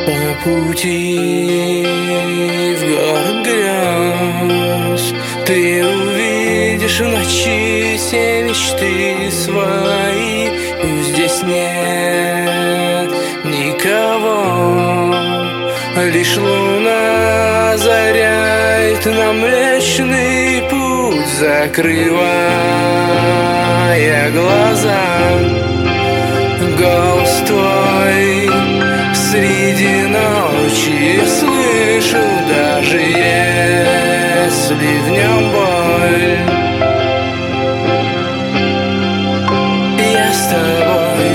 По пути в город грез ты увидишь в ночи все мечты свои. Пусть здесь нет никого, лишь луна озаряет нам Млечный Путь, закрывая глаза. Голос твой среди ночи я слышу, даже если в нем боль. Я с тобой.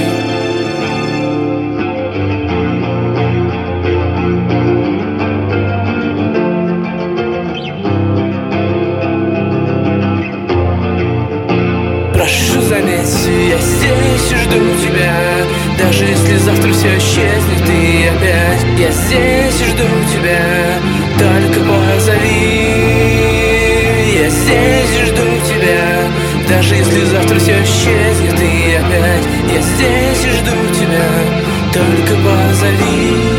Прошу, заметь, я здесь и жду тебя. Даже если завтра все исчезнет и опять я здесь и жду тебя. Только позови. Я здесь и жду тебя. Даже если завтра все исчезнет и опять я здесь и жду тебя. Только позови.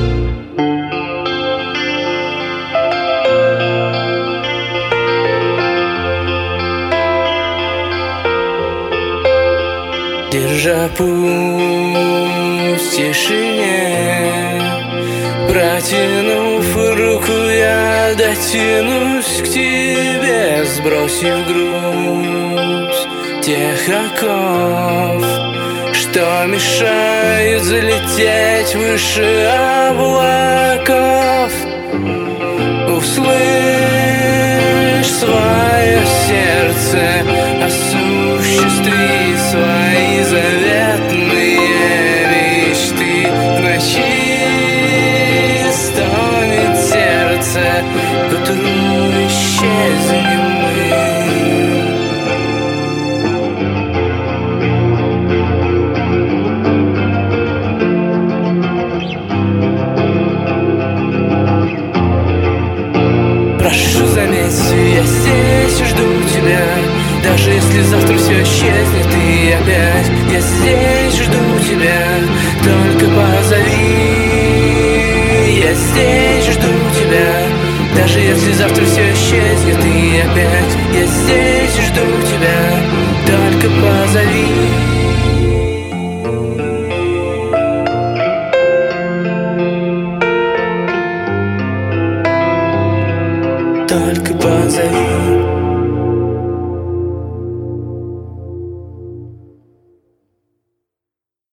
Держа путь в тишине, протянув руку, я дотянусь к тебе, сбросив груз тех оков, что мешают взлететь выше облаков. Услышь свое сердце, осуществи свои заветные мечты. В ночи стонет сердце, к утру исчезнем мы. Прошу, заметь, я здесь и жду тебя. Даже если завтра все исчезнет и опять я здесь жду тебя. Только позови. Я здесь жду тебя. Даже если завтра все исчезнет и опять я здесь жду тебя. Только позови. Только позови.